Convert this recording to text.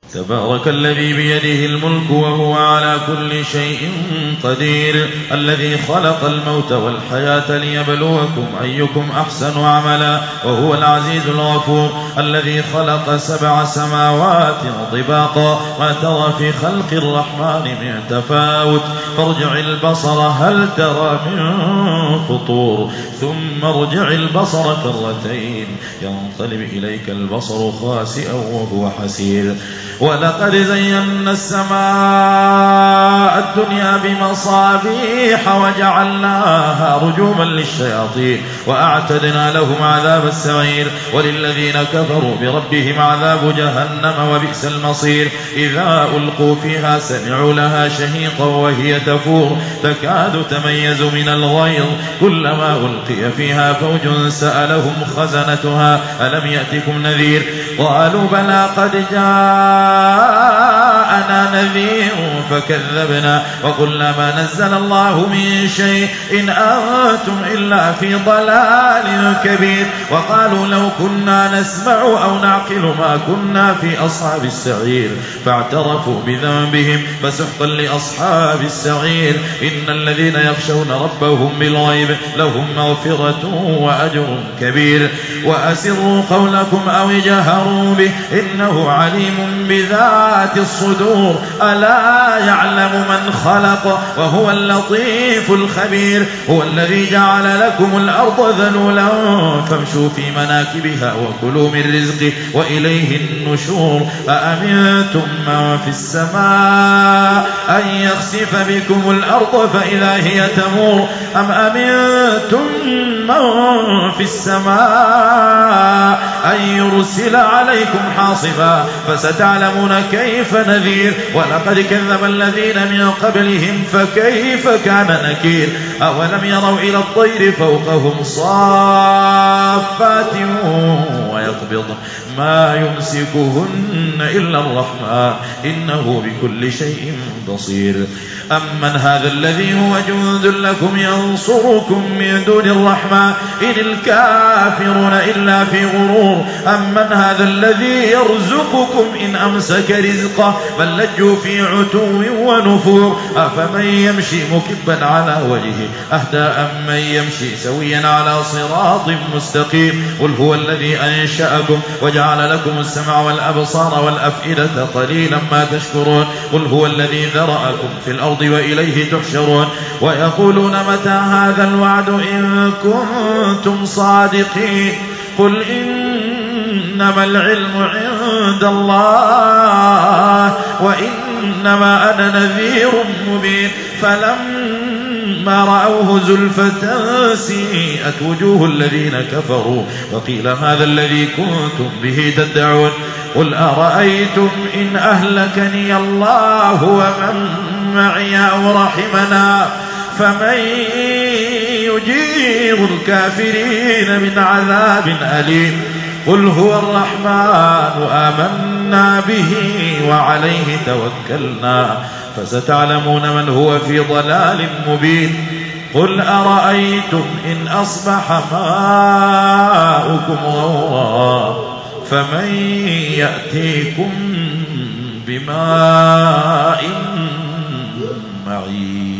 تبارك الذي بيده الملك وهو على كل شيء قدير، الذي خلق الموت والحياة ليبلوكم أيكم أحسن عملا، وهو العزيز الغفور، الذي خلق 7 سماوات طباقا، ما ترى في خلق الرحمن من تفاوت، فارجع البصر هل ترى من فطور، ثم ارجع البصر كرتين ينقلب إليك البصر خاسئا وهو حسير. ولقد زينا السماء الدنيا بمصابيح وجعلناها رجوما للشياطين وأعتدنا لهم عذاب السعير، وللذين كفروا بربهم عذاب جهنم وبئس المصير. إذا ألقوا فيها سمعوا لها شهيقا وهي تفور تكاد تميز من الغيظ، كلما ألقي فيها فوج سألهم خزنتها ألم يأتكم نذير، قالوا بلى قد جاءنا نذير فكذبنا وقلنا ما نزل الله من شيء إن أنتم إلا في ضلال كبير، وقالوا لو كنا نسمع أو نعقل ما كنا في أصحاب السعير، فاعترفوا بذنبهم فسحقا لأصحاب السعير. إن الذين يخشون ربهم بالغيب لهم مغفرة وأجر كبير. وأسروا قولكم أو جهروا به إنه عليم بذات الصدور، ألا يعلم من خلق وهو اللطيف الخبير. هو الذي جعل لكم الأرض ذلولا فامشوا في مناكبها وكلوا من رزقه وإليه النشور. أأمنتم من في السماء أن يخسف بكم الأرض فإذا هي تمور، أم أمنتم من في السماء أن يرسل عليكم حاصبا فستعلمون كيف نذير. ولقد كذب الذين من قبلهم فكيف كان نكير. أولم يروا إلى الطير فوقهم صافات ويقبض ما يمسكهن إلا الرحمن إنه بكل شيء بصير. أمن هذا الذي هو جند لكم ينصركم من دون الرحمن إن الكافرون إلا في غرور. أمن هذا الذي يرزقكم إن أمسك رزقه بل لجوا في عتو ونفور. أفمن يمشي مكبا على وجهه أهدى أمن يمشي سويا على صراط مستقيم. قل هو الذي أنشأكم وجعل لكم السمع والأبصار والأفئدة قليلا ما تشكرون. قل هو الذي ذرأكم في الأرض وإليه تحشرون. ويقولون متى هذا الوعد إن كنتم صادقين. قل إنما العلم عند الله وإنما أنا نذير مبين. فلما رأوه زلفة سيئت وجوه الذين كفروا وقيل هذا الذي كنتم به تدعون. قل أرأيتم إن أهلكني الله ومن معي أو رحمنا فمن يجير الكافرين من عذاب أليم. قل هو الرحمن آمنا به وعليه توكلنا فستعلمون من هو في ضلال مبين. قل أرأيتم إن أصبح ماؤكم غورا فمن يأتيكم بماء معين.